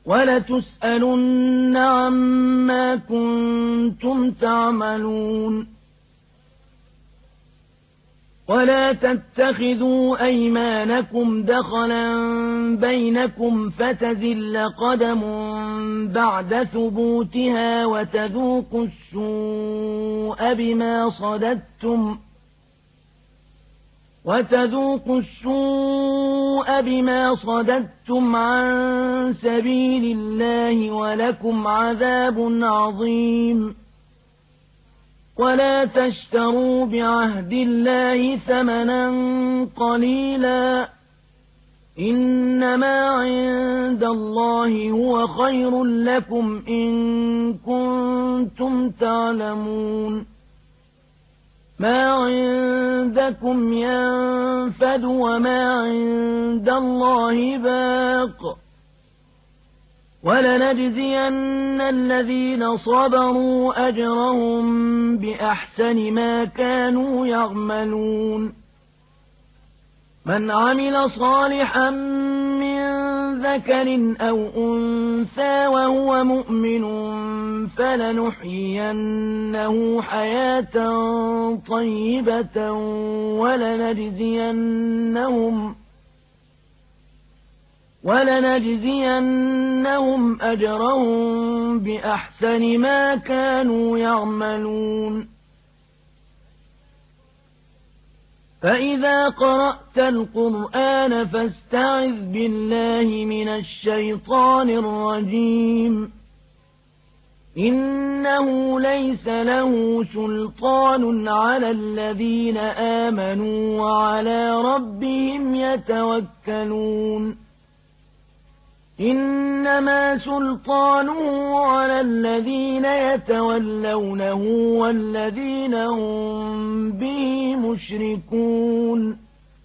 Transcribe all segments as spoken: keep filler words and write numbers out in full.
وَلَتُسْأَلُنَّ عَمَّا كُنتُمْ تَعْمَلُونَ وَلَا تَتَّخِذُوا أَيْمَانَكُمْ دَخَلًا بَيْنَكُمْ فَتَزِلَّ قَدَمٌ بَعْدَ ثُبُوتِهَا وَتَذُوقُوا السُّوءَ بِمَا صَدَدتُّمْ وَتَذُوقُوا السُّوءَ بِمَا صَدَدتُّمْ عَن سَبِيلِ اللَّهِ وَلَكُمْ عَذَابٌ عَظِيمٌ وَلَا تَشْتَرُوا بِعَهْدِ اللَّهِ ثَمَنًا قَلِيلًا إِنَّمَا عِندَ اللَّهِ هُوَ خَيْرٌ لَّكُمْ إِن كُنتُمْ تَعْلَمُونَ مَا عِندَكُمْ يَنفَدُ وَمَا عِندَ اللَّهِ بَاقٍ وَلَنَجْزِيَنَّ الَّذِينَ صَبَرُوا أَجْرَهُم بِأَحْسَنِ مَا كَانُوا يَعْمَلُونَ مَنْ عَمِلَ صَالِحًا مِّن ذَكَرٍ أَوْ أُنثَىٰ وَهُوَ مُؤْمِنٌ فَلَنُحْيِيَنَّهُ حَيَاةً طَيِّبَةً وَلَنَجْزِيَنَّهُمْ وَلَنَجْزِيَنَّهُمْ أَجْرَهُم بِأَحْسَنِ مَا كَانُوا يَعْمَلُونَ فَإِذَا قَرَأْتَ الْقُرْآنَ فَاسْتَعِذْ بِاللَّهِ مِنَ الشَّيْطَانِ الرَّجِيمِ إِنَّهُ لَيْسَ لَهُ سُلْطَانٌ عَلَى الَّذِينَ آمَنُوا وَعَلَىٰ رَبِّهِمْ يَتَوَكَّلُونَ إِنَّمَا سُلْطَانُهُ عَلَى الَّذِينَ يَتَوَلَّوْنَهُ وَالَّذِينَ هُم بِهِ مُشْرِكُونَ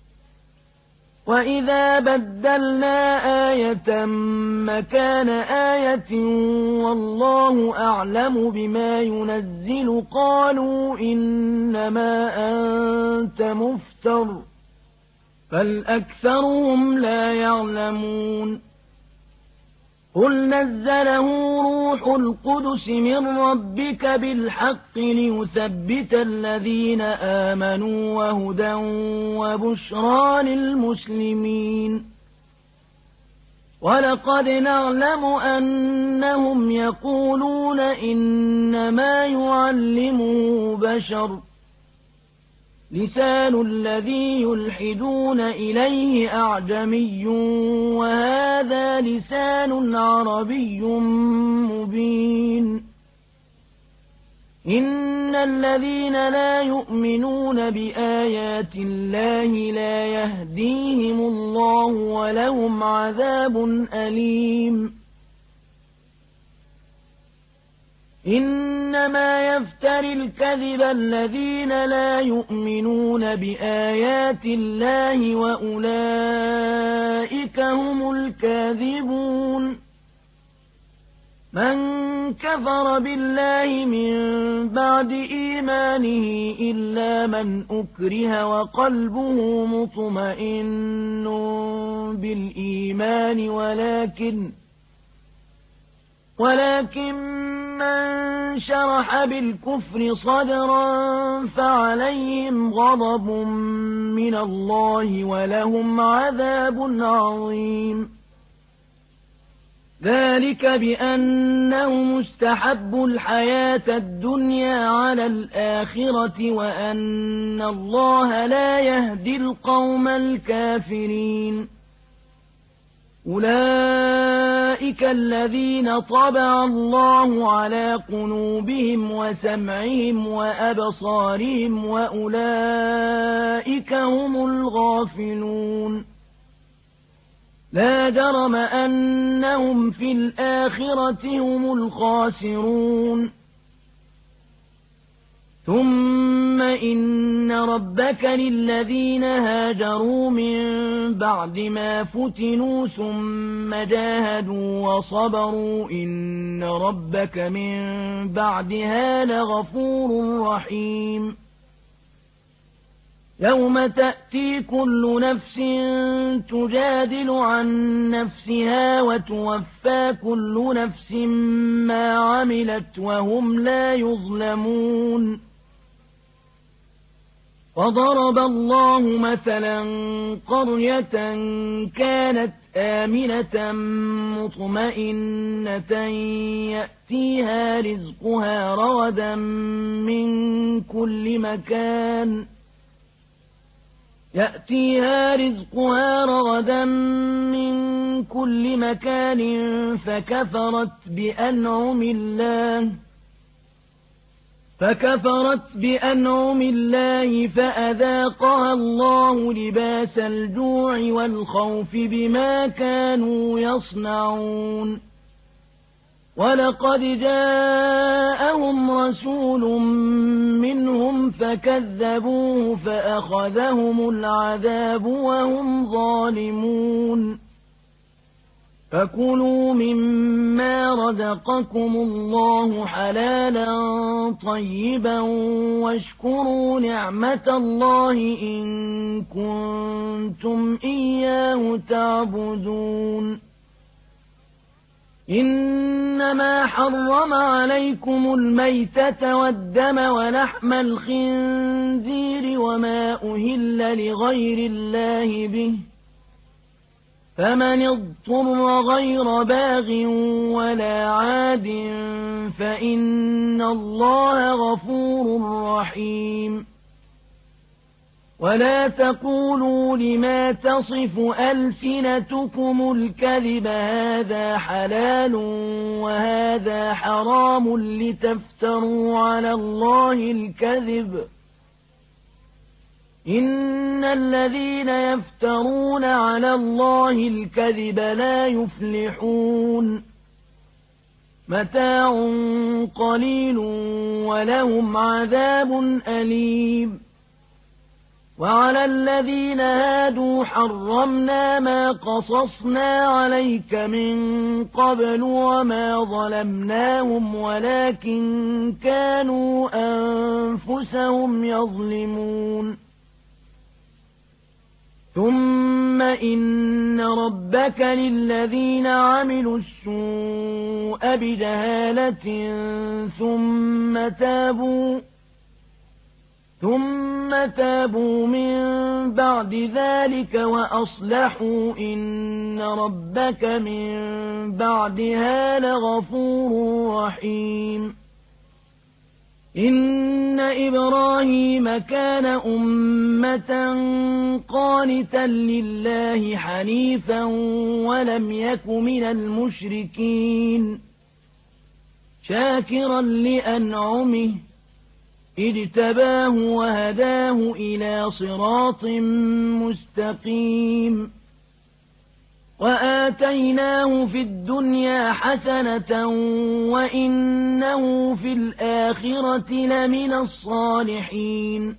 وَإِذَا بَدَّلْنَا آيَةً مَّكَانَ آيَةٍ وَاللَّهُ أَعْلَمُ بِمَا يُنَزِّلُ قَالُوا إِنَّمَا أَنتَ مُفْتَرٍ بَلْ أَكْثَرُهُمْ لَا يَعْلَمُونَ قُلْ نَزَّلَهُ رُوحُ الْقُدُسِ مِن رَّبِّكَ بِالْحَقِّ لِيُثَبِّتَ الَّذِينَ آمَنُوا وَهُدًى وَبُشْرَىٰ لِلْمُسْلِمِينَ وَلَقَدْ نَعْلَمُ أَنَّهُمْ يَقُولُونَ إِنَّمَا يُعَلِّمُهُ بَشَرٌ لِسَانُ الَّذِي يُلْحِدُونَ إِلَيْهِ أَعْجَمِيٌّ وَهَٰذَا لِسَانٌ عَرَبِيٌّ مُّبِينٌ إِنَّ الَّذِينَ لَا يُؤْمِنُونَ بِآيَاتِ اللَّهِ لَا يَهْدِيهِمُ اللَّهُ وَلَهُمْ عَذَابٌ أَلِيمٌ إِنَّمَا يَفْتَرِي الْكَذِبَ الَّذِينَ لَا يُؤْمِنُونَ بِآيَاتِ اللَّهِ وَأُولَٰئِكَ هُمُ الْكَاذِبُونَ مَن كَفَرَ بِاللَّهِ مِن بَعْدِ إِيمَانِهِ إِلَّا مَنْ أُكْرِهَ وَقَلْبُهُ مُطْمَئِنٌّ بِالْإِيمَانِ ولكن ولكن مَّن شَرَحَ بِالْكُفْرِ صَدْرًا فَعَلَيْهِمْ غَضَبٌ مِّنَ اللَّهِ وَلَهُمْ عَذَابٌ عَظِيمٌ ذَلِكَ بِأَنَّهُمُ اسْتَحَبُّوا الْحَيَاةَ الدُّنْيَا عَلَى الْآخِرَةِ وَأَنَّ اللَّهَ لَا يَهْدِي الْقَوْمَ الْكَافِرِينَ أُولَٰئِكَ الَّذِينَ طَبَعَ اللَّهُ عَلَىٰ قُلُوبِهِمْ وَسَمْعِهِمْ وَأَبْصَارِهِمْ وَأُولَٰئِكَ هُمُ الْغَافِلُونَ لَا جَرَمَ أَنَّهُمْ فِي الْآخِرَةِ هُمُ الْخَاسِرُونَ ثُمَّ إِنَّ رَبَّكَ لِلَّذِينَ هَاجَرُوا مِن بَعْدِ مَا فُتِنُوا ثُمَّ جَاهَدُوا وَصَبَرُوا إِنَّ رَبَّكَ مِن بَعْدِهَا لَغَفُورٌ رَّحِيمٌ يوم تأتي كل نفس تجادل عن نفسها وتوفى كل نفس ما عملت وهم لا يظلمون وضرب الله مثلا قرية كانت آمنة مطمئنة يأتيها رزقها رغدا من كل مكان يأتيها رزقها رغدا من كل مكان فكفرت بأنعم الله فكفرت بأنعم الله فأذاقها الله لباس الجوع والخوف بما كانوا يصنعون ولقد جاءهم رسول منهم فكذبوه فأخذهم العذاب وهم ظالمون فكلوا مما رزقكم الله حلالا طيبا واشكروا نعمة الله إن كنتم إياه تعبدون إنما حرم عليكم الميتة والدم ولحم الخنزير وما أهل لغير الله به فمن اضطر غير باغ ولا عاد فإن الله غفور رحيم ولا تقولوا لما تصف ألسنتكم الكذب هذا حلال وهذا حرام لتفتروا على الله الكذب إن الذين يفترون على الله الكذب لا يفلحون متاع قليل ولهم عذاب أليم وعلى الذين هادوا حرمنا ما قصصنا عليك من قبل وما ظلمناهم ولكن كانوا أنفسهم يظلمون ثم إن ربك للذين عملوا السوء بجهالة ثم تابوا ثم تابوا من بعد ذلك وأصلحوا إن ربك من بعدها لغفور رحيم إن إبراهيم كان أمة قانتا لله حنيفا ولم يك من المشركين شاكرا لأنعمه اجتباه وهداه إلى صراط مستقيم وآتيناه في الدنيا حسنة وإنه في الآخرة لمن الصالحين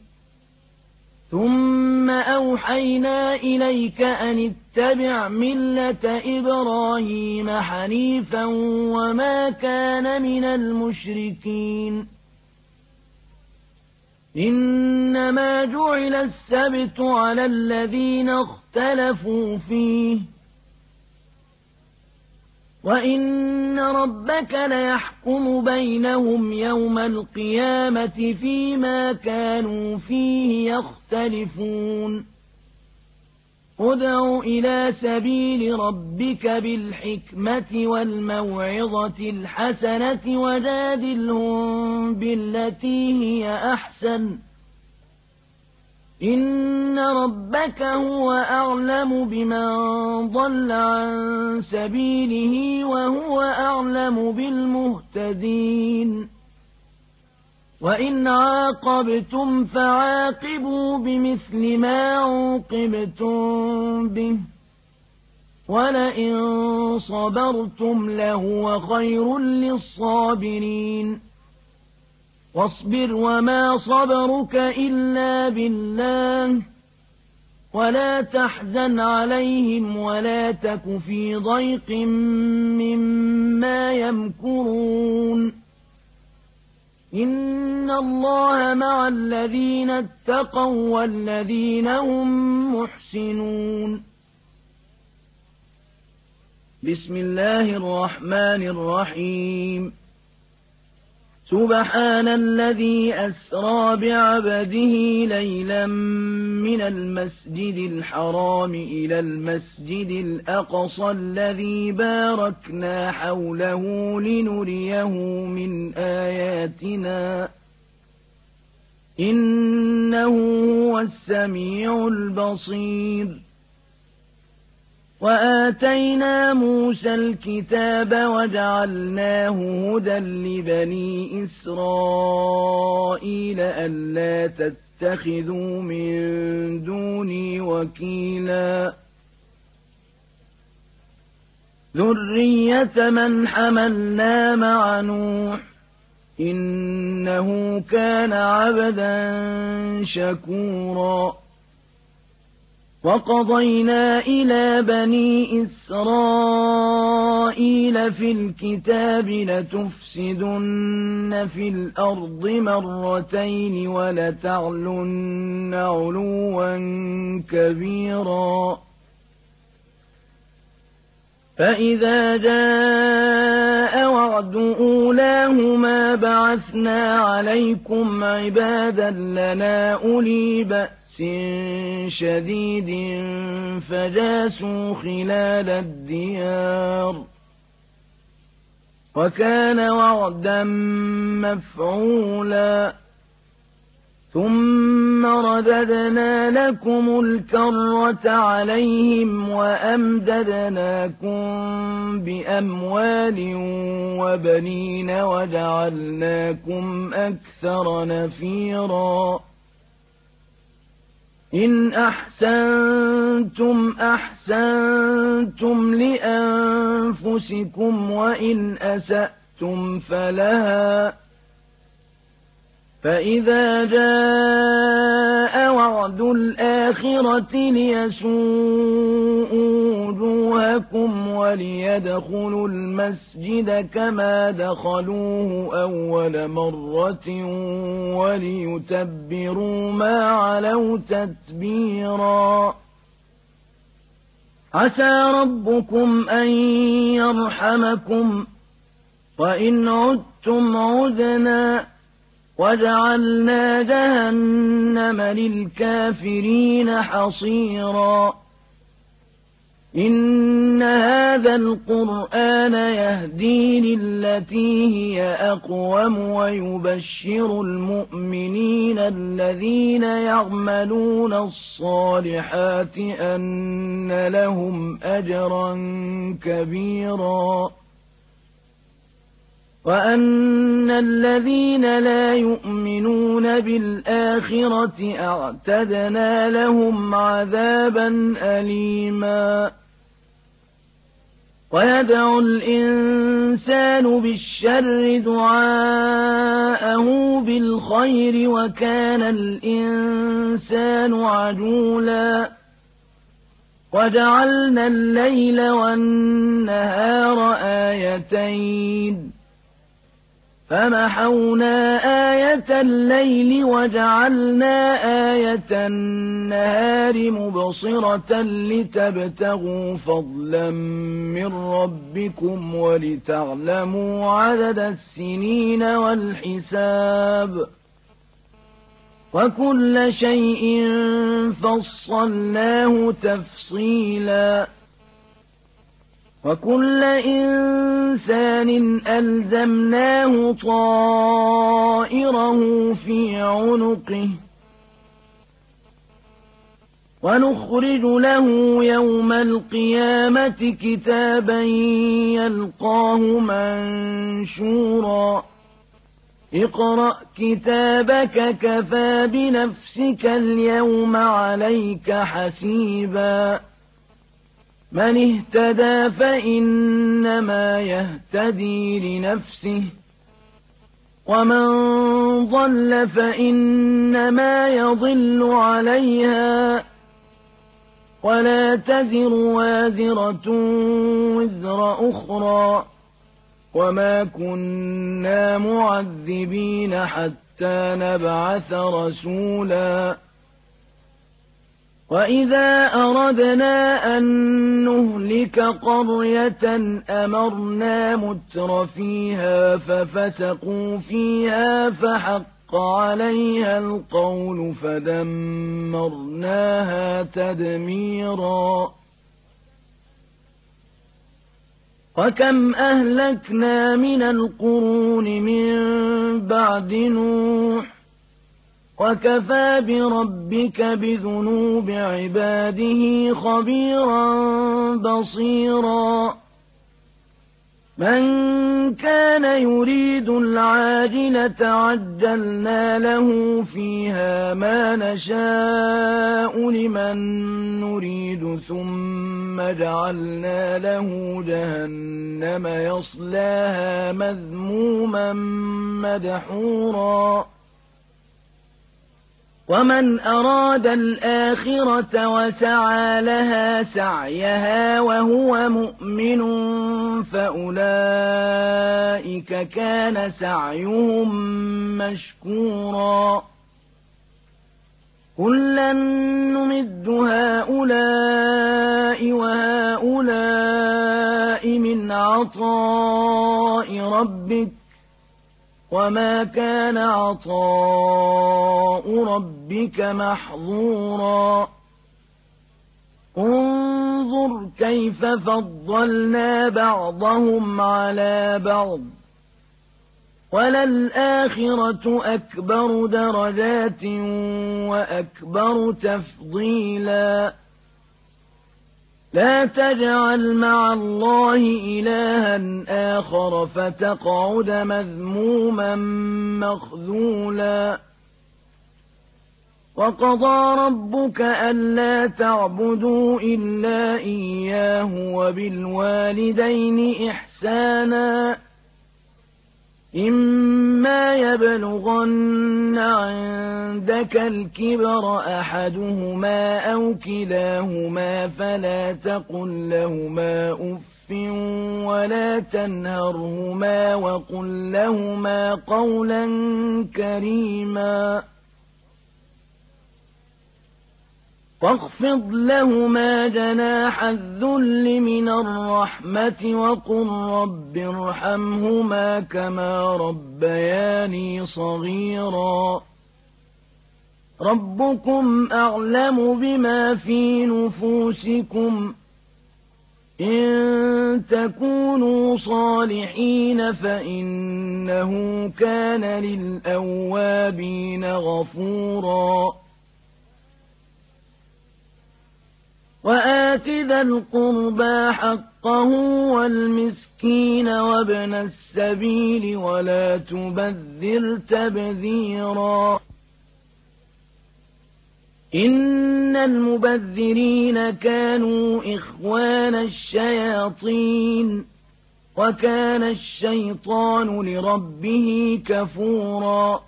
ثم أوحينا إليك أن اتبع ملة إبراهيم حنيفا وما كان من المشركين إنما جعل السبت على الذين اختلفوا فيه وإن ربك ليحكم بينهم يوم القيامة فيما كانوا فيه يختلفون ادع إلى سبيل ربك بالحكمة والموعظة الحسنة وجادلهم بالتي هي أحسن إن ربك هو أعلم بمن ضل عن سبيله وهو أعلم بالمهتدين وإن عاقبتم فعاقبوا بمثل ما عوقبتم به ولئن صبرتم لهو خير للصابرين واصبر وما صبرك إلا بالله ولا تحزن عليهم ولا تك في ضيق مما يمكرون إن الله مع الذين اتقوا والذين هم محسنون. بسم الله الرحمن الرحيم. سبحان الذي أسرى بعبده ليلا من المسجد الحرام إلى المسجد الأقصى الذي باركنا حوله لنريه من آياتنا إنه هو السميع البصير. وآتينا موسى الكتاب وجعلناه هدى لبني إسرائيل ألا تتخذوا من دوني وكيلا ذرية من حملنا مع نوح إنه كان عبدا شكورا. وقضينا إلى بني إسرائيل في الكتاب لتفسدن في الأرض مرتين ولتعلن علوا كبيرا. فإذا جاء وعد أولاهما بعثنا عليكم عبادا لنا أولي بأس شديد فجاسوا خلال الديار وكان وعدا مفعولا. ثم رددنا لكم الكرة عليهم وأمددناكم بأموال وبنين وجعلناكم أكثر نفيرا. إن أحسنتم أحسنتم لأنفسكم وإن أسأتم فلها. فإذا جاء وعد الآخرة ليسوءوا وجوهكم وليدخلوا المسجد كما دخلوه أول مرة وليتبروا ما علوا تتبيرا. عسى ربكم أن يرحمكم وإن عدتم عدنا وجعلنا جهنم للكافرين حصيرا. إن هذا القرآن يهدي للتي هي أقوم ويبشر المؤمنين الذين يعملون الصالحات أن لهم أجرا كبيرا وأن الذين لا يؤمنون بالآخرة أعتدنا لهم عذابا أليما. ويدعو الإنسان بالشر دعاءه بالخير وكان الإنسان عجولا. وجعلنا الليل والنهار آيتين فمحونا آية الليل وجعلنا آية النهار مبصرة لتبتغوا فضلا من ربكم ولتعلموا عدد السنين والحساب وكل شيء فصلناه تفصيلا. وكل إنسان ألزمناه طائره في عنقه ونخرج له يوم القيامة كتابا يلقاه منشورا. اقرأ كتابك كفى بنفسك اليوم عليك حسيبا. من اهتدى فإنما يهتدي لنفسه ومن ضل فإنما يضل عليها ولا تزر وازرة وزر أخرى وما كنا معذبين حتى نبعث رسولا وإذا أردنا أن نهلك قرية أمرنا متر فيها ففسقوا فيها فحق عليها القول فدمرناها تدميرا وكم أهلكنا من القرون من بعد نوح وكفى بربك بذنوب عباده خبيرا بصيرا من كان يريد العاجلة عجلنا له فيها ما نشاء لمن نريد ثم جعلنا له جهنم يصلاها مذموما مدحورا ومن أراد الآخرة وسعى لها سعيها وهو مؤمن فأولئك كان سعيهم مشكورا كلا نمد هؤلاء وهؤلاء من عطاء ربك وما كان عطاء ربك محظورا انظر كيف فضلنا بعضهم على بعض وللآخرة أكبر درجات وأكبر تفضيلا لا تجعل مع الله إلها آخر فتقعد مذموما مخذولا وقضى ربك ألا تعبدوا إلا إياه وبالوالدين إحسانا إما يبلغن عندك الكبر أحدهما أو كلاهما فلا تقل لهما أف ولا تنهرهما وقل لهما قولا كريما واخفض لهما جناح الذل من الرحمة وقل رب ارحمهما كما ربياني صغيرا ربكم أعلم بما في نفوسكم إن تكونوا صالحين فإنه كان للأوابين غفورا وآت ذا القربى حقه والمسكين وابن السبيل ولا تبذر تبذيرا إن المبذرين كانوا إخوان الشياطين وكان الشيطان لربه كفورا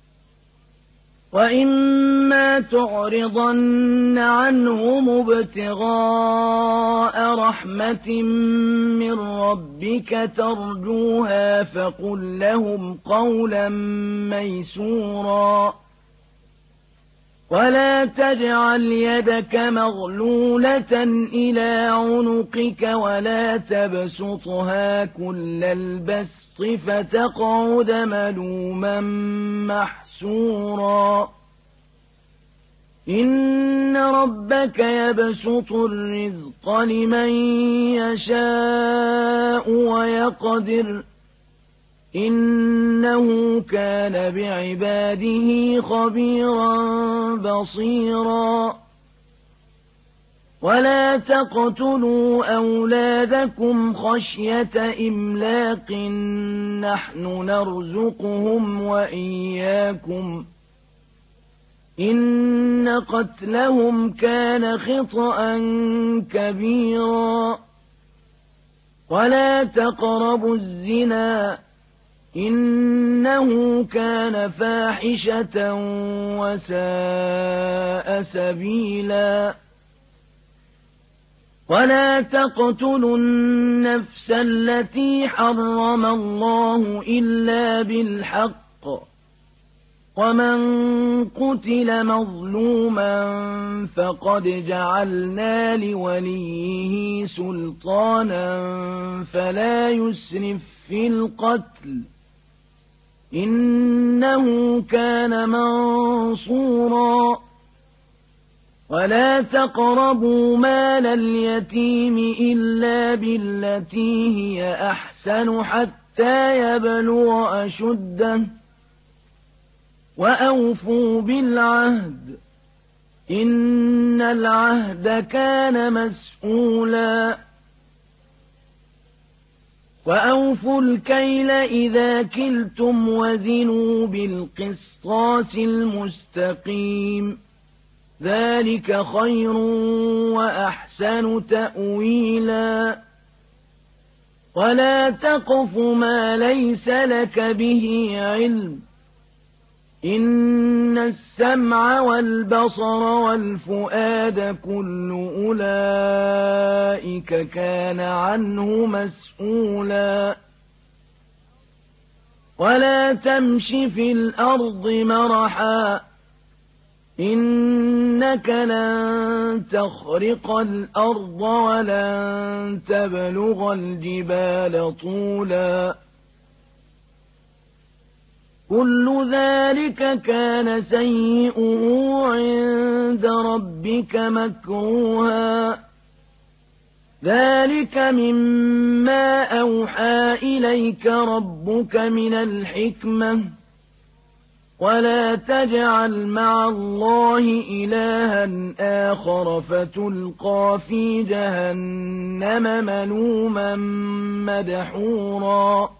وإما تعرضن عنهم ابتغاء رحمة من ربك ترجوها فقل لهم قولا ميسورا ولا تجعل يدك مغلولة إلى عنقك ولا تبسطها كل البسط فتقعد ملوما محسورا إن ربك يبسط الرزق لمن يشاء ويقدر إنه كان بعباده خبيرا بصيرا ولا تقتلوا أولادكم خشية إملاق نحن نرزقهم وإياكم إن قتلهم كان خطأ كبيرا ولا تقربوا الزنا إنه كان فاحشة وساء سبيلا ولا تقتلوا النفس التي حرم الله إلا بالحق ومن قتل مظلوما فقد جعلنا لوليه سلطانا فلا يسرف في القتل إنه كان منصورا ولا تقربوا مال اليتيم إلا بالتي هي أحسن حتى يبلغ أشده وأوفوا بالعهد إن العهد كان مسؤولا وأوفوا الكيل إذا كلتم وزنوا بالقسطاس المستقيم ذلك خير وأحسن تأويلا ولا تقف ما ليس لك به علم إن السمع والبصر والفؤاد كل أولئك كان عنه مسؤولا ولا تمش في الأرض مرحا إنك لن تخرق الأرض ولن تبلغ الجبال طولا كل ذلك كان سيئه عند ربك مكروها ذلك مما أوحى إليك ربك من الحكمة ولا تجعل مع الله إلها آخر فتلقى في جهنم ملوما مدحورا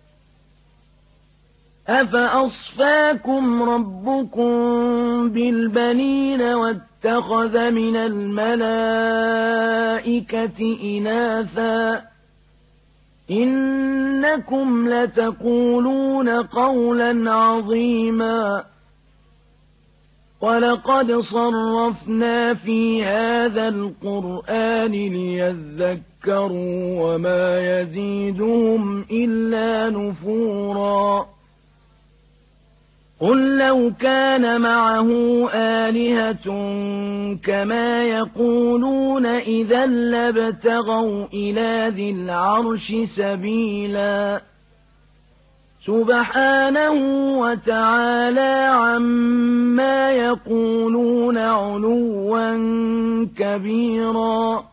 أفأصفاكم ربكم بالبنين واتخذ من الملائكة إناثا إنكم لتقولون قولا عظيما ولقد صرفنا في هذا القرآن ليذكروا وما يزيدهم إلا نفورا قل لو كان معه آلهة كما يقولون إذا لابتغوا إلى ذي العرش سبيلا سبحانه وتعالى عما يقولون علوا كبيرا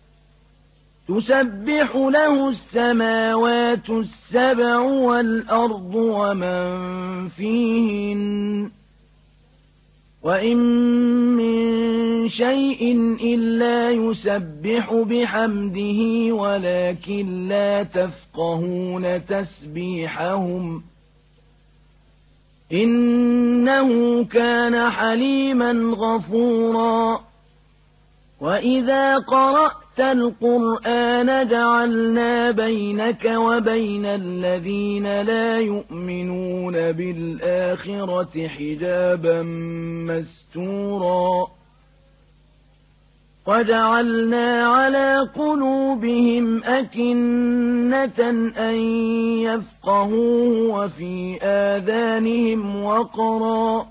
تسبح له السماوات السبع والأرض ومن فيهن وإن من شيء إلا يسبح بحمده ولكن لا تفقهون تسبيحهم إنه كان حليما غفورا وإذا قرأت القرآن جعلنا بينك وبين الذين لا يؤمنون بالآخرة حجابا مستورا وجعلنا على قلوبهم أكنة أن يفقهوه وفي آذانهم وقرا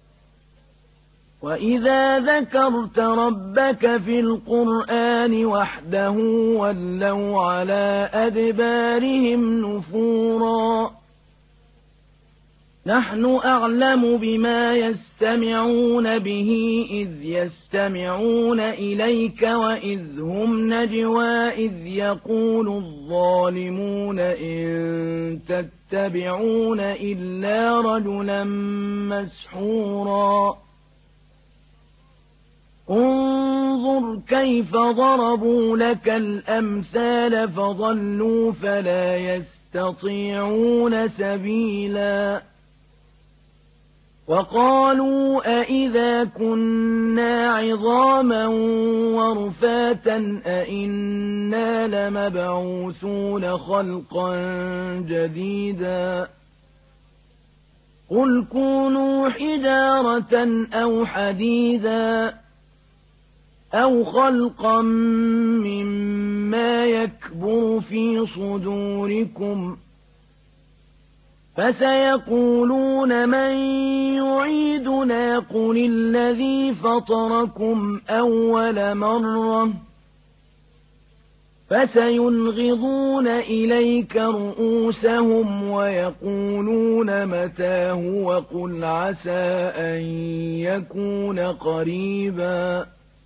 وإذا ذكرت ربك في القرآن وحده ولوا على أدبارهم نفورا نحن أعلم بما يستمعون به إذ يستمعون إليك وإذ هم نجوى إذ يقول الظالمون إن تتبعون إلا رجلا مسحورا انظر كيف ضربوا لك الأمثال فضلوا فلا يستطيعون سبيلا وقالوا أئذا كنا عظاما ورفاتا أئنا لمبعوثون خلقا جديدا قل كونوا حجارة أو حديدا أَوْ خَلْقًا مِّمَّا يَكْبُرُ فِي صُدُورِكُمْ فَسَيَقُولُونَ مَن يُعِيدُنَا قُلِ الَّذِي فَطَرَكُمْ أَوَّلَ مَرَّةٍ فَسَيُنْغِضُونَ إِلَيْكَ رُءُوسَهُمْ وَيَقُولُونَ مَتَىٰ هُوَ قُلْ عَسَىٰ أَن يَكُونَ قَرِيبًا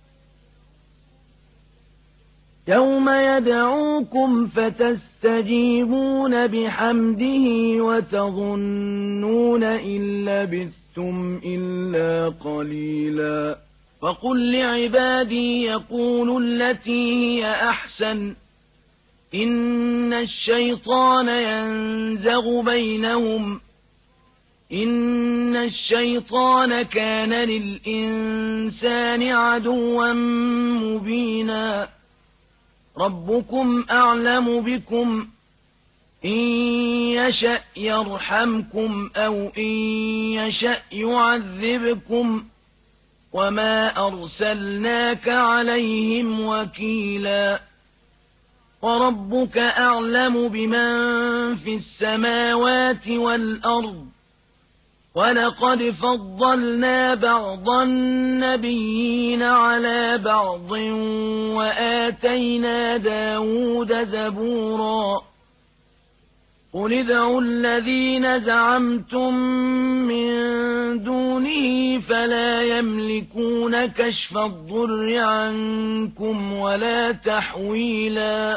يَوْمَ يَدْعُوكُمْ فَتَسْتَجِيبُونَ بِحَمْدِهِ وَتَظُنُّونَ إِن لَّبِثْتُمْ إِلَّا قَلِيلًا وَقُل لِّعِبَادِي يَقُولُوا الَّتِي هِيَ أَحْسَنُ إِنَّ الشَّيْطَانَ يَنزَغُ بَيْنَهُمْ إِنَّ الشَّيْطَانَ كَانَ لِلْإِنسَانِ عَدُوًّا مُّبِينًا رَبُّكُمْ أَعْلَمُ بِكُمْ إِن يَشَأْ يَرْحَمْكُمْ أَوْ إِن يَشَأْ يُعَذِّبْكُمْ وَمَا أَرْسَلْنَاكَ عَلَيْهِمْ وَكِيلًا وَرَبُّكَ أَعْلَمُ بِمَن فِي السَّمَاوَاتِ وَالْأَرْضِ وَلَقَدْ فَضَّلْنَا بَعْضَ النَّبِيِّينَ عَلَىٰ بَعْضٍ وَآتَيْنَا دَاوُودَ زَبُورًا قُلِ ادْعُوا الَّذِينَ زَعَمْتُم مِّن دُونِهِ فَلَا يَمْلِكُونَ كَشْفَ الضُّرِّ عَنكُمْ وَلَا تَحْوِيلًا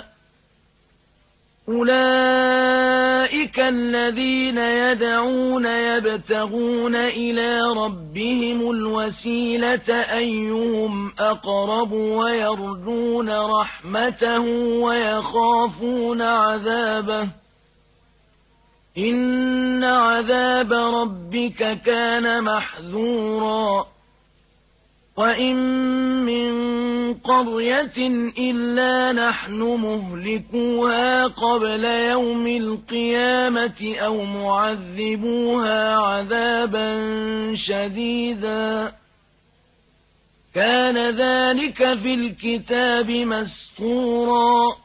أُولَٰئِكَ الَّذِينَ يَدْعُونَ يَبْتَغُونَ إِلَىٰ رَبِّهِمُ الْوَسِيلَةَ أَيُّهُمْ أَقْرَبُ وَيَرْجُونَ رَحْمَتَهُ وَيَخَافُونَ عَذَابَهُ إِنَّ عَذَابَ رَبِّكَ كَانَ مَحْذُورًا وَإِن مِّن قَرْيَةٍ إِلَّا نَحْنُ مُهْلِكُوهَا قَبْلَ يَوْمِ الْقِيَامَةِ أَوْ مُعَذِّبُوهَا عَذَابًا شَدِيدًا كَانَ ذَلِكَ فِي الْكِتَابِ مَسْطُورًا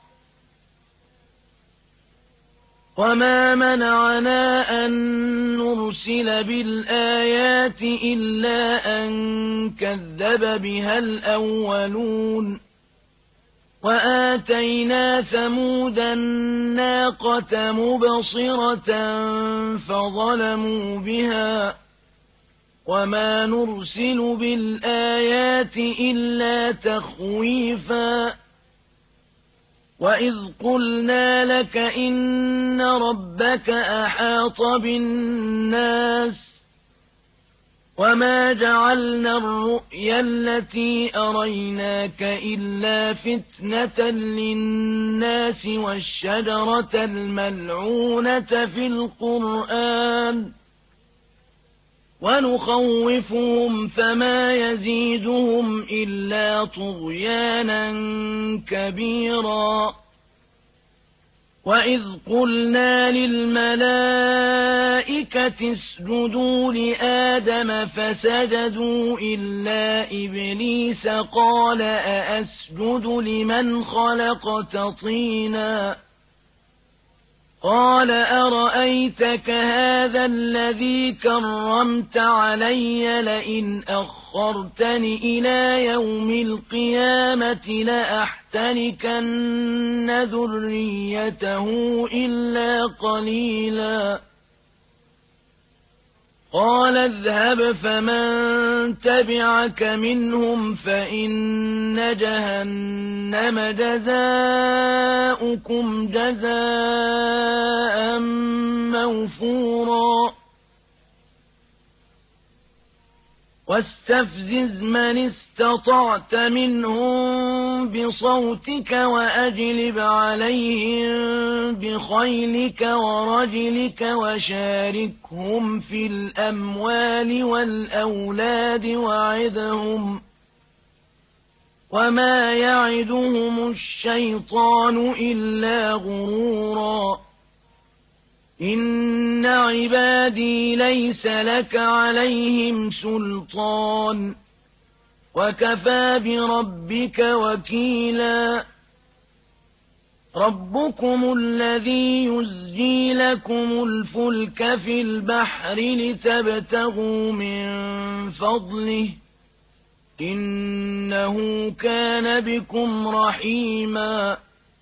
وَمَا مَنَعَنَا أَن نُّرْسِلَ بِالْآيَاتِ إِلَّا أَن كَذَّبَ بِهَا الْأَوَّلُونَ وَآتَيْنَا ثَمُودَ النَّاقَةَ مُبْصِرَةً فَظَلَمُوا بِهَا وَمَا نُرْسِلُ بِالْآيَاتِ إِلَّا تَخْوِيفًا وَإِذْ قُلْنَا لَكَ إِنَّ رَبَّكَ أَحَاطَ بِالنَّاسِ وَمَا جَعَلْنَا الرُّؤْيَا الَّتِي أَرَيْنَاكَ إِلَّا فِتْنَةً لِّلنَّاسِ وَالشَّجَرَةَ الْمَلْعُونَةَ فِي الْقُرْآنِ وَنُخَوِّفُهُمْ فَمَا يَزِيدُهُمْ إِلَّا طُغْيَانًا كَبِيرًا وَإِذْ قُلْنَا لِلْمَلَائِكَةِ اسْجُدُوا لِآدَمَ فَسَجَدُوا إِلَّا إِبْلِيسَ قَالَ أَأَسْجُدُ لِمَنْ خَلَقْتَ طِينًا قَالَ أَرَأَيْتَكَ هَٰذَا الَّذِي كَرَّمْتَ عَلَيَّ لَئِنْ أَخَّرْتَنِ إِلَىٰ يَوْمِ الْقِيَامَةِ لَأَحْتَنِكَنَّ ذُرِّيَّتَهُ إِلَّا قَلِيلًا قَالَ اذْهَبْ فَمَن تَبِعَكَ مِنْهُمْ فَإِنَّ جَهَنَّمَ جَزَاؤُكُمْ جَزَاءً مَّوْفُورًا وَاسْتَفْزِزْ مَنِ اسْتَطَعْتَ مِنْهُم بِصَوْتِكَ وَأَجْلِبْ عَلَيْهِم بِخَيْلِكَ وَرَجِلِكَ وَشَارِكْهُمْ فِي الْأَمْوَالِ وَالْأَوْلَادِ وَعِدْهُمْ وَمَا يَعِدُهُمُ الشَّيْطَانُ إِلَّا غُرُورًا إِنَّ عِبَادِي لَيْسَ لَكَ عَلَيْهِمْ سُلْطَانٌ وكفى بربك وكيلا ربكم الذي يزجي لكم الفلك في البحر لتبتغوا من فضله إنه كان بكم رحيما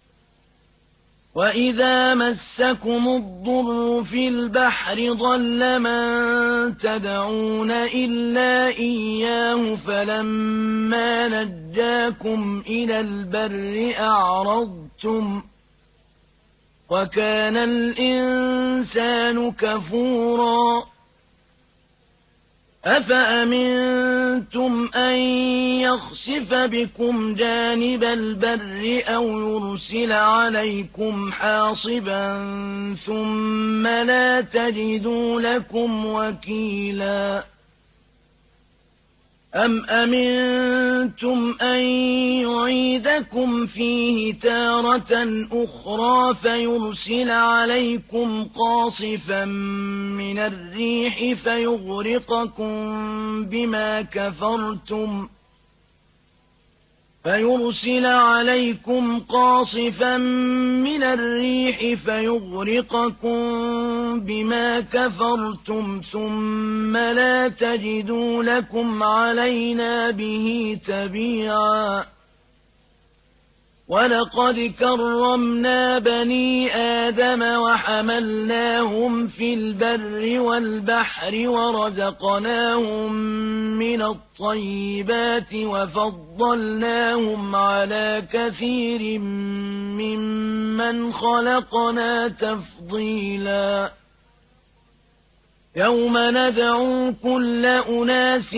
وإذا مسكم الضر في البحر ضل من تدعون إلا إياه فلما نجاكم إلى البر أعرضتم وكان الإنسان كفورا أفأمنتم أن يخسف بكم جانب البر أو يرسل عليكم حاصبا ثم لا تجدوا لكم وكيلا أم أمنتم أن يعيدكم فيه تارة أخرى فيرسل عليكم قاصفا من الريح فيغرقكم بما كفرتم فيرسل عليكم قاصفا من الريح فيغرقكم بما كفرتم ثم لا تجدوا لكم علينا به تبيعا ولقد كرمنا بني آدم وحملناهم في البر والبحر ورزقناهم من الطيبات وفضلناهم على كثير ممن خلقنا تفضيلا يوم ندعو كل أناس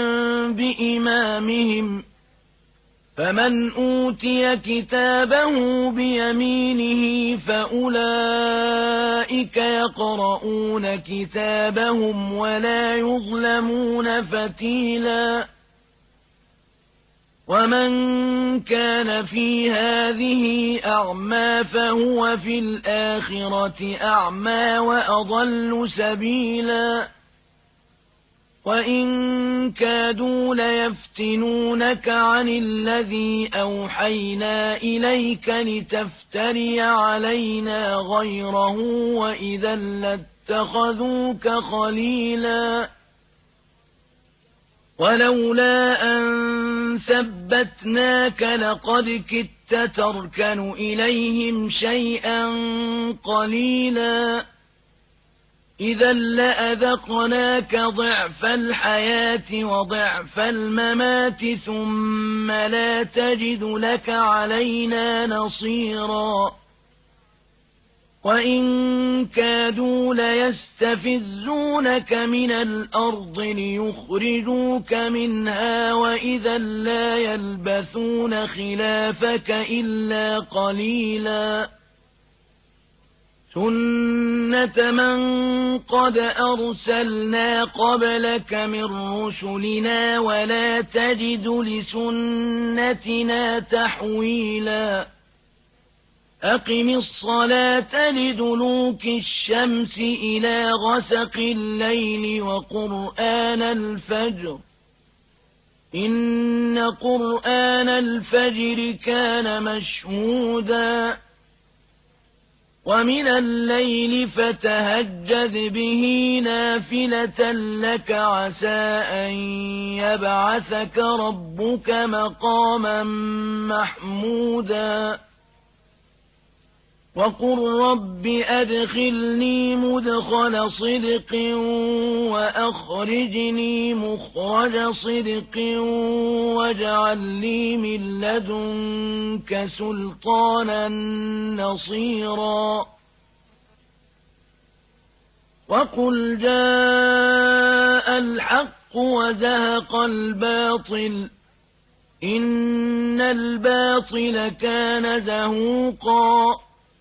بإمامهم فمن أوتي كتابه بيمينه فأولئك يقرؤون كتابهم ولا يظلمون فتيلا ومن كان في هذه أعمى فهو في الآخرة أعمى وأضل سبيلا وإن كادوا ليفتنونك عن الذي أوحينا إليك لتفتري علينا غيره وإذا لاتخذوك خليلا ولولا أن ثبتناك لقد كدت تركن إليهم شيئا قليلا إذا لأذقناك ضعف الحياة وضعف الممات ثم لا تجد لك علينا نصيرا وإن كادوا ليستفزونك من الأرض ليخرجوك منها وإذا لا يلبثون خلافك إلا قليلا سنة من قد أرسلنا قبلك من رسلنا ولا تجد لسنتنا تحويلا أقم الصلاة لدلوك الشمس إلى غسق الليل وقرآن الفجر إن قرآن الفجر كان مشهودا ومن الليل فتهجد به نافلة لك عسى أن يبعثك ربك مقاما محمودا وقل رب أدخلني مدخل صدق وأخرجني مخرج صدق واجعل لي من لدنك سلطانا نصيرا وقل جاء الحق وزهق الباطل إن الباطل كان زهوقا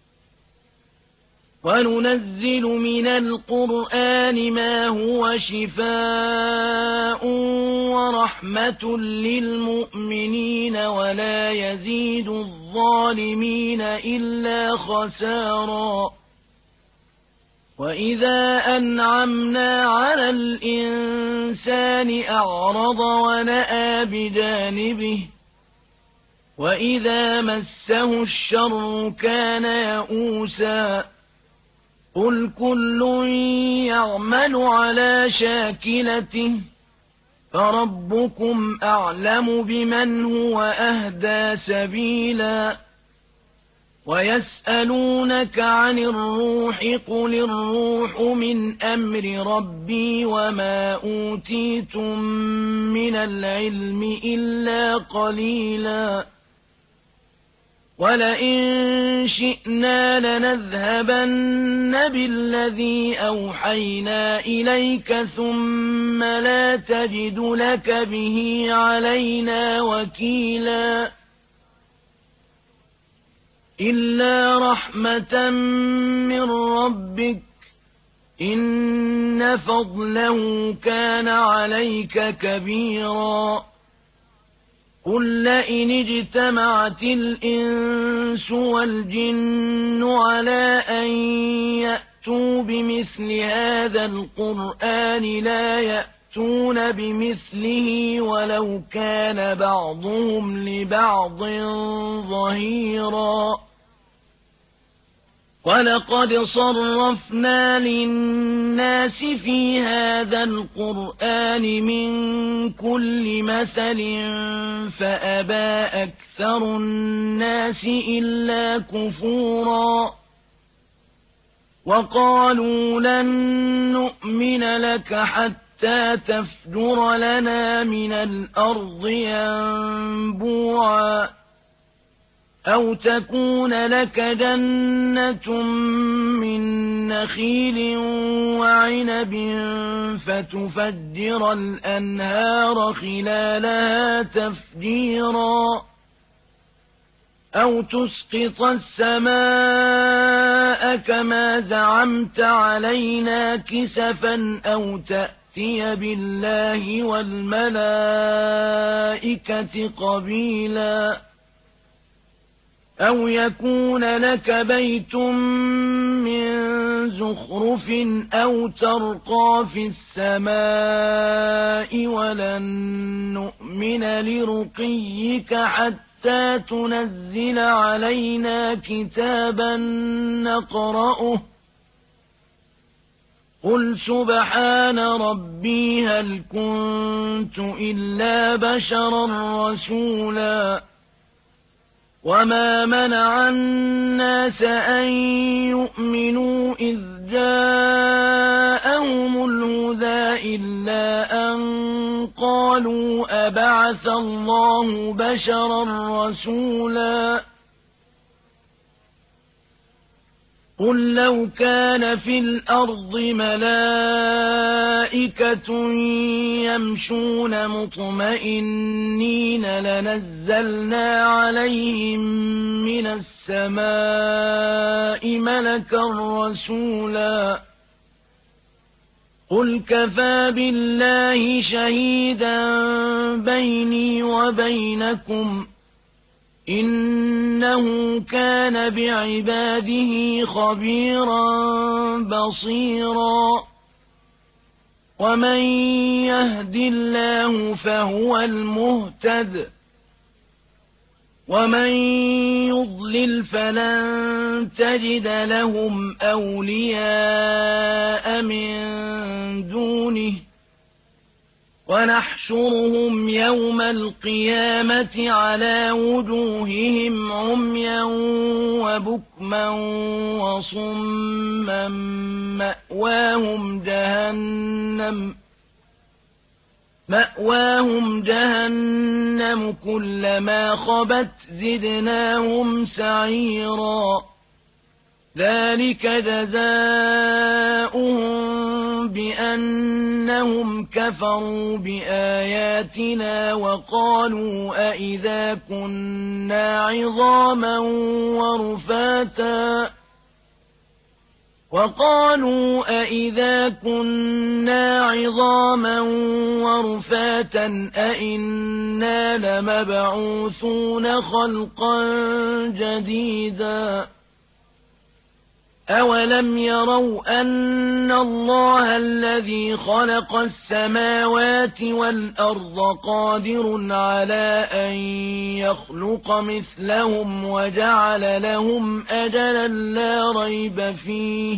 وننزل من القرآن ما هو شفاء ورحمة للمؤمنين ولا يزيد الظالمين إلا خسارا وَإِذَا أَنْعَمْنَا عَلَى الْإِنسَانِ أَعْرَضَ وَنَأَىٰ بِجَانِبِهِ وَإِذَا مَسَّهُ الشَّرُّ كَانَ يَئُوسًا قُلْ كُلٌّ يَعْمَلُ عَلَى شَاكِلَتِهِ فَرَبُّكُمْ أَعْلَمُ بِمَنْ هُوَ أَهْدَىٰ سَبِيلًا وَيَسْأَلُونَكَ عَنِ الرُّوحِ قُلِ الرُّوحُ مِنْ أَمْرِ رَبِّي وَمَا أُوتِيتُم مِّنَ الْعِلْمِ إِلَّا قَلِيلًا وَلَئِن شِئْنَا لَنَذْهَبَنَّ بِالَّذِي أَوْحَيْنَا إِلَيْكَ ثُمَّ لَا تَجِدُ لَكَ بِهِ عَلَيْنَا وَكِيلًا إِلَّا رَحْمَةً مِّن رَّبِّكَ إِنَّ فَضْلَهُ كَانَ عَلَيْكَ كَبِيرًا قُل لَّئِنِ اجْتَمَعَتِ الْإِنسُ وَالْجِنُّ عَلَىٰ أَن يَأْتُوا بِمِثْلِ هَٰذَا الْقُرْآنِ لَا يَأْتُونَ بِمِثْلِهِ وَلَوْ كَانَ بَعْضُهُمْ لِبَعْضٍ ظَهِيرًا وَلَقَدْ صَرَّفْنَا لِلنَّاسِ فِي هَٰذَا الْقُرْآنِ مِن كُلِّ مَثَلٍ فَأَبَىٰ أَكْثَرُ النَّاسِ إِلَّا كُفُورًا وَقَالُوا لَن نُّؤْمِنَ لَكَ حَتَّىٰ تَفْجُرَ لَنَا مِنَ الْأَرْضِ يَنبُوعًا أَوْ تَكُونَ لَكَ جَنَّةٌ مِّن نَّخِيلٍ وَعِنَبٍ فَتُفَجِّرَ الْأَنْهَارَ خِلَالَهَا تَفْجِيرًا أَوْ تُسْقِطَ السَّمَاءَ كَمَا زَعَمْتَ عَلَيْنَا كِسَفًا أَوْ تَأْتِيَ بِاللَّهِ وَالْمَلَائِكَةِ قَبِيلًا أَوْ يَكُونَ لَكَ بَيْتٌ مِّن زُخْرُفٍ أَوْ تَرْقَىٰ فِي السَّمَاءِ وَلَن نُّؤْمِنَ لِرُقِيِّكَ حَتَّىٰ تُنَزِّلَ عَلَيْنَا كِتَابًا نَّقْرَؤُهُ قُلْ سُبْحَانَ رَبِّي هَلْ كُنتُ إِلَّا بَشَرًا رَّسُولًا وَمَا مَنَعَ النَّاسَ أَن يُؤْمِنُوا إِذْ جَاءَهُمُ الْهُدَىٰ إِلَّا أَن قَالُوا أَبَعَثَ اللَّهُ بَشَرًا رَّسُولًا قُل لَّوْ كَانَ فِي الْأَرْضِ مَلَائِكَةٌ يَمْشُونَ مُطْمَئِنِّينَ لَنَزَّلْنَا عَلَيْهِم مِّنَ السَّمَاءِ مَلَكًا رَّسُولًا قُلْ كَفَىٰ بِاللَّهِ شَهِيدًا بَيْنِي وَبَيْنَكُمْ إِنَّهُ كَانَ بِعِبَادِهِ خَبِيرًا بَصِيرًا وَمَن يَهْدِ اللَّهُ فَهُوَ الْمُهْتَدِ وَمَن يُضْلِلْ فَلَن تَجِدَ لَهُمْ أَوْلِيَاءَ مِن دُونِهِ وَنَحْشُرُهُمْ يَوْمَ الْقِيَامَةِ عَلَىٰ وُجُوهِهِمْ عُمْيًا وَبُكْمًا وَصُمًّا مَّأْوَاهُمْ جَهَنَّمُ مَأْوَاهُمْ جَهَنَّمُ كُلَّمَا خَبَتْ زِدْنَاهُمْ سَعِيرًا ذَلِكَ جَزَاؤُهُم بِأَنَّهُمْ كَفَرُوا بِآيَاتِنَا وَقَالُوا أَإِذَا كُنَّا عِظَامًا وَرُفَاتًا وَقَالُوا أَإِذَا كُنَّا عِظَامًا وَرُفَاتًا أَإِنَّا لَمَبْعُوثُونَ خَلْقًا جَدِيدًا أَوَلَمْ يَرَوْا أَنَّ اللَّهَ الَّذِي خَلَقَ السَّمَاوَاتِ وَالْأَرْضَ قَادِرٌ عَلَى أَن يَخْلُقَ مِثْلَهُمْ وَجَعَلَ لَهُمْ أَجَلًا لَّا رَيْبَ فِيهِ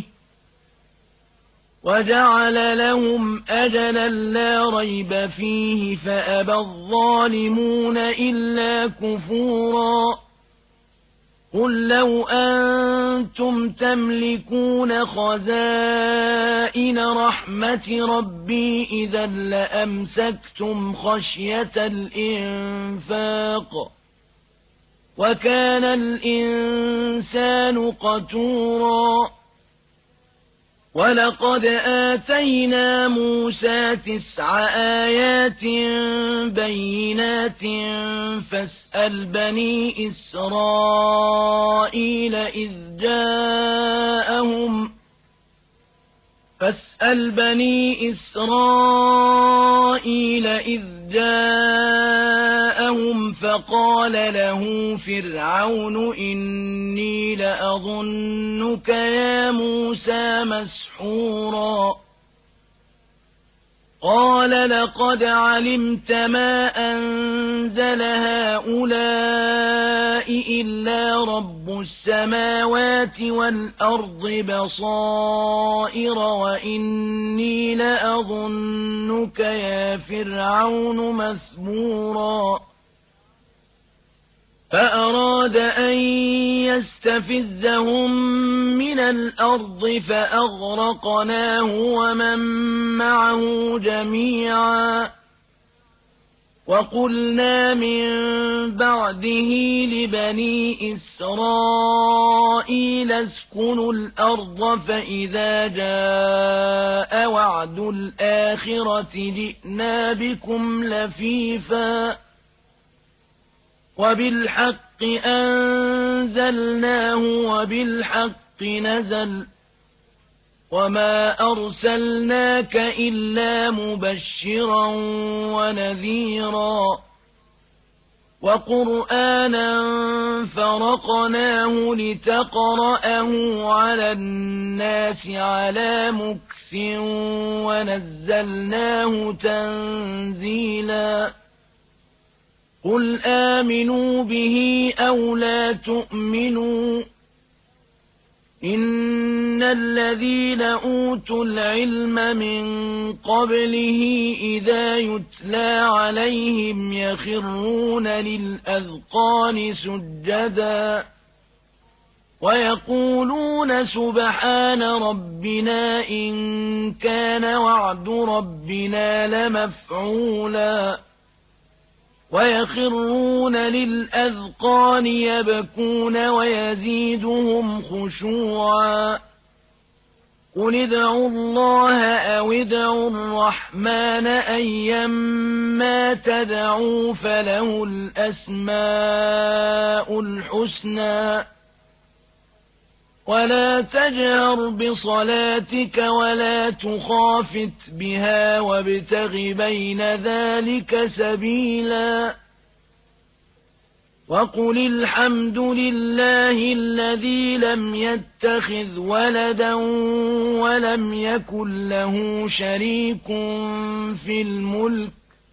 وَجَعَلَ لَهُمْ أَجَلًا لَّا رَيْبَ فِيهِ فَأَبَى الظَّالِمُونَ إِلَّا كُفُورًا قُل لَّوْ أَنتُمْ تَمْلِكُونَ خَزَائِنَ رَحْمَةِ رَبِّي إِذًا لَّأَمْسَكْتُمْ خَشْيَةَ الْإِنفَاقِ وَكَانَ الْإِنسَانُ قَتُورًا وَلَقَدْ آتَيْنَا مُوسَى تِسْعَ آيَاتٍ بَيِّنَاتٍ فَاسْأَلْ بَنِي إِسْرَائِيلَ إِذْ جَاءَهُمْ فَاسْأَلْ بَنِي إِسْرَائِيلَ إِذْ جَاءَهُمْ فَقَالَ لَهُ فِرْعَوْنُ إِنِّي لَأَظُنُّكَ يَا مُوسَى مَسْحُورًا قَالَ لَقَدْ عَلِمْتَ مَا أَنزَلَ هَٰؤُلَاءِ إِلَّا رَبُّ السَّمَاوَاتِ وَالْأَرْضِ بَصَائِرَ وَإِنِّي لَأَظُنُّكَ يَا فِرْعَوْنُ مَثْبُورًا فَأَرَادَ أَن يَسْتَفِزَّهُم مِّنَ الْأَرْضِ فَأَغْرَقْنَاهُ وَمَن مَّعَهُ جَمِيعًا وَقُلْنَا مِن بَعْدِهِ لِبَنِي إِسْرَائِيلَ اسْكُنُوا الْأَرْضَ فَإِذَا جَاءَ وَعْدُ الْآخِرَةِ جِئْنَا بِكُمْ لَفِيفًا وَبِالْحَقِّ أَنزَلْنَاهُ وَبِالْحَقِّ نَزَلَ وَمَا أَرْسَلْنَاكَ إِلَّا مُبَشِّرًا وَنَذِيرًا وَقُرْآنًا فَرَقْنَاهُ لِتَقْرَأَهُ عَلَى النَّاسِ عَلَى مُكْثٍ وَنَزَّلْنَاهُ تَنزِيلًا قُلْ آمِنُوا بِهِ أَوْ لَا تُؤْمِنُوا إِنَّ الَّذِينَ أُوتُوا الْعِلْمَ مِن قَبْلِهِ إِذَا يُتْلَىٰ عَلَيْهِمْ يَخِرُّونَ لِلْأَذْقَانِ سُجَّدًا وَيَقُولُونَ سُبْحَانَ رَبِّنَا إِن كَانَ وَعْدُ رَبِّنَا لَمَفْعُولًا وَيَخِرُّونَ لِلْأَذْقَانِ يَبْكُونَ وَيَزِيدُهُمْ خُشُوعًا قُلِ ادْعُوا اللَّهَ أَوِ ادْعُوا الرَّحْمَٰنَ أَيًّا مَّا تَدْعُوا فَلَهُ الْأَسْمَاءُ الْحُسْنَىٰ وَلَا تَجْهَرْ بِصَلَاتِكَ وَلَا تُخَافِتْ بِهَا وَابْتَغِ بَيْنَ ذَٰلِكَ سَبِيلًا وَقُلِ الْحَمْدُ لِلَّهِ الَّذِي لَمْ يَتَّخِذْ وَلَدًا وَلَمْ يَكُن لَّهُ شَرِيكٌ فِي الْمُلْكِ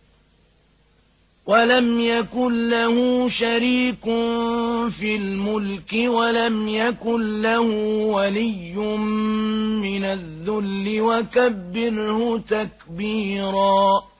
وَلَمْ يَكُن لَّهُ شَرِيكٌ فِي الْمُلْكِ وَلَمْ يَكُن لَّهُ وَلِيٌّ مِّنَ الذُّلِّ وَكَبِّرْهُ تَكْبِيرًا